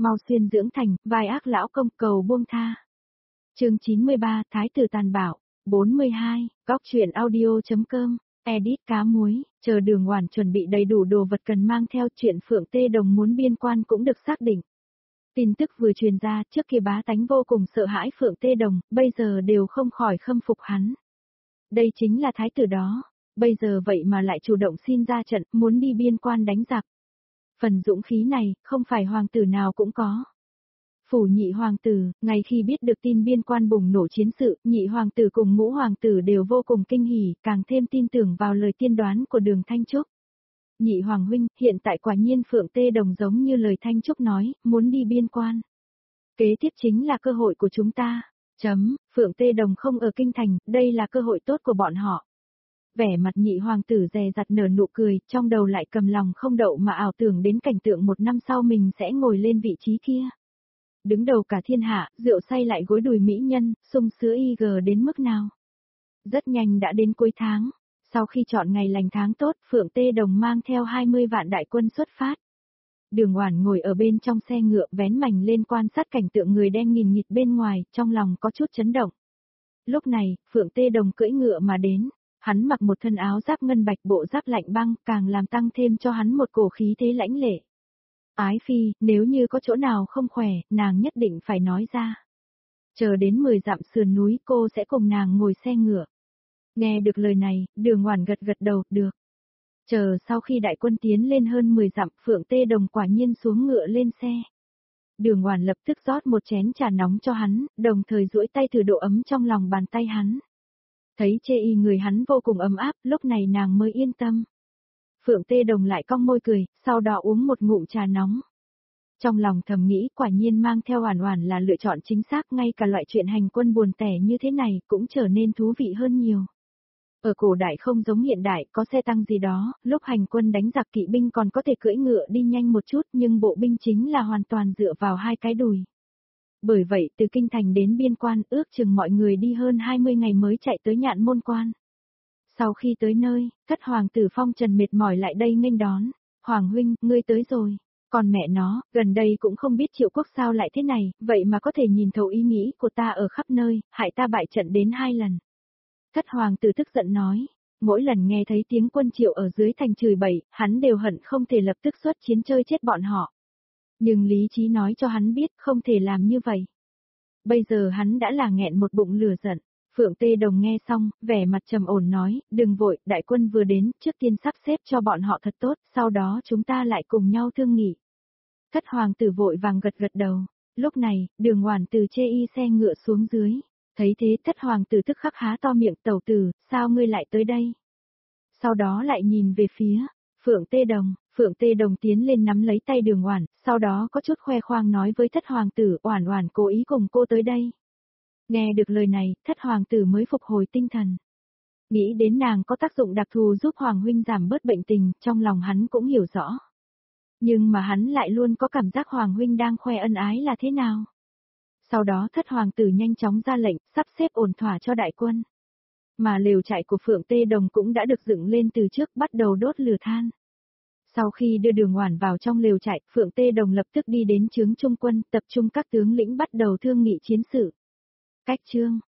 mau xuyên dưỡng thành, vai ác lão công cầu buông tha. Chương 93, Thái tử tàn bạo. 42, góc truyện audio.com, edit cá muối, chờ Đường Oản chuẩn bị đầy đủ đồ vật cần mang theo, chuyện Phượng Tê Đồng muốn biên quan cũng được xác định. Tin tức vừa truyền ra, trước kia bá tánh vô cùng sợ hãi Phượng Tê Đồng, bây giờ đều không khỏi khâm phục hắn. Đây chính là thái tử đó, bây giờ vậy mà lại chủ động xin ra trận, muốn đi biên quan đánh giặc. Phần dũng khí này, không phải hoàng tử nào cũng có. Phủ nhị hoàng tử, ngay khi biết được tin biên quan bùng nổ chiến sự, nhị hoàng tử cùng ngũ hoàng tử đều vô cùng kinh hỉ, càng thêm tin tưởng vào lời tiên đoán của Đường Thanh Trúc. Nhị hoàng huynh, hiện tại quả nhiên Phượng Tê Đồng giống như lời Thanh Trúc nói, muốn đi biên quan. Kế tiếp chính là cơ hội của chúng ta. Phượng Tê Đồng không ở kinh thành, đây là cơ hội tốt của bọn họ. Vẻ mặt nhị hoàng tử dè dặt nở nụ cười, trong đầu lại cầm lòng không đậu mà ảo tưởng đến cảnh tượng một năm sau mình sẽ ngồi lên vị trí kia. Đứng đầu cả thiên hạ, rượu say lại gối đùi mỹ nhân, sung sướng IG đến mức nào. Rất nhanh đã đến cuối tháng, sau khi chọn ngày lành tháng tốt, Phượng Tê Đồng mang theo 20 vạn đại quân xuất phát. Đường Oản ngồi ở bên trong xe ngựa vén mành lên quan sát cảnh tượng người đen nghìn nghịt bên ngoài, trong lòng có chút chấn động. Lúc này, Phượng Tê Đồng cưỡi ngựa mà đến, hắn mặc một thân áo giáp ngân bạch bộ giáp lạnh băng, càng làm tăng thêm cho hắn một cổ khí thế lãnh lệ. Ái phi, nếu như có chỗ nào không khỏe, nàng nhất định phải nói ra. Chờ đến 10 dặm sườn núi cô sẽ cùng nàng ngồi xe ngựa. Nghe được lời này, Đường Oản gật gật đầu, được. Chờ sau khi đại quân tiến lên hơn 10 dặm, Phượng Tê Đồng quả nhiên xuống ngựa lên xe. Đường Oản lập tức rót một chén trà nóng cho hắn, đồng thời duỗi tay thử độ ấm trong lòng bàn tay hắn. Thấy chê y người hắn vô cùng ấm áp, lúc này nàng mới yên tâm. Phượng Tê Đồng lại cong môi cười, sau đó uống một ngụm trà nóng. Trong lòng thầm nghĩ quả nhiên mang theo Oản Oản là lựa chọn chính xác, ngay cả loại chuyện hành quân buồn tẻ như thế này cũng trở nên thú vị hơn nhiều. Ở cổ đại không giống hiện đại, có xe tăng gì đó, lúc hành quân đánh giặc kỵ binh còn có thể cưỡi ngựa đi nhanh một chút, nhưng bộ binh chính là hoàn toàn dựa vào hai cái đùi. Bởi vậy từ kinh thành đến biên quan ước chừng mọi người đi hơn 20 ngày mới chạy tới Nhạn Môn Quan. Sau khi tới nơi, thất hoàng tử Phong Trần mệt mỏi lại đây nghênh đón. Hoàng huynh, ngươi tới rồi. Còn mẹ nó, gần đây cũng không biết Triệu Quốc sao lại thế này, vậy mà có thể nhìn thấu ý nghĩ của ta ở khắp nơi, hại ta bại trận đến 2 lần. Thất hoàng tử tức giận nói, mỗi lần nghe thấy tiếng quân Triệu ở dưới thành chửi bậy, hắn đều hận không thể lập tức xuất chiến chơi chết bọn họ. Nhưng lý trí nói cho hắn biết không thể làm như vậy. Bây giờ hắn đã là nghẹn một bụng lửa giận. Phượng Tê Đồng nghe xong, vẻ mặt trầm ổn nói, đừng vội, đại quân vừa đến, trước tiên sắp xếp cho bọn họ thật tốt, sau đó chúng ta lại cùng nhau thương nghị. Thất hoàng tử vội vàng gật gật đầu. Lúc này, Đường Oản từ chê y xe ngựa xuống dưới. Thấy thế thất hoàng tử tức khắc há to miệng, tẩu tử, sao ngươi lại tới đây? Sau đó lại nhìn về phía Phượng Tê Đồng tiến lên nắm lấy tay Đường Oản, sau đó có chút khoe khoang nói với thất hoàng tử, Oản Oản cố ý cùng cô tới đây. Nghe được lời này, thất hoàng tử mới phục hồi tinh thần. Nghĩ đến nàng có tác dụng đặc thù giúp hoàng huynh giảm bớt bệnh tình, trong lòng hắn cũng hiểu rõ. Nhưng mà hắn lại luôn có cảm giác hoàng huynh đang khoe ân ái là thế nào. Sau đó thất hoàng tử nhanh chóng ra lệnh, sắp xếp ổn thỏa cho đại quân. Mà lều trại của Phượng Tê Đồng cũng đã được dựng lên từ trước, bắt đầu đốt lửa than. Sau khi đưa Đường Oản vào trong lều trại, Phượng Tê Đồng lập tức đi đến chướng trung quân, tập trung các tướng lĩnh bắt đầu thương nghị chiến sự. Cách chương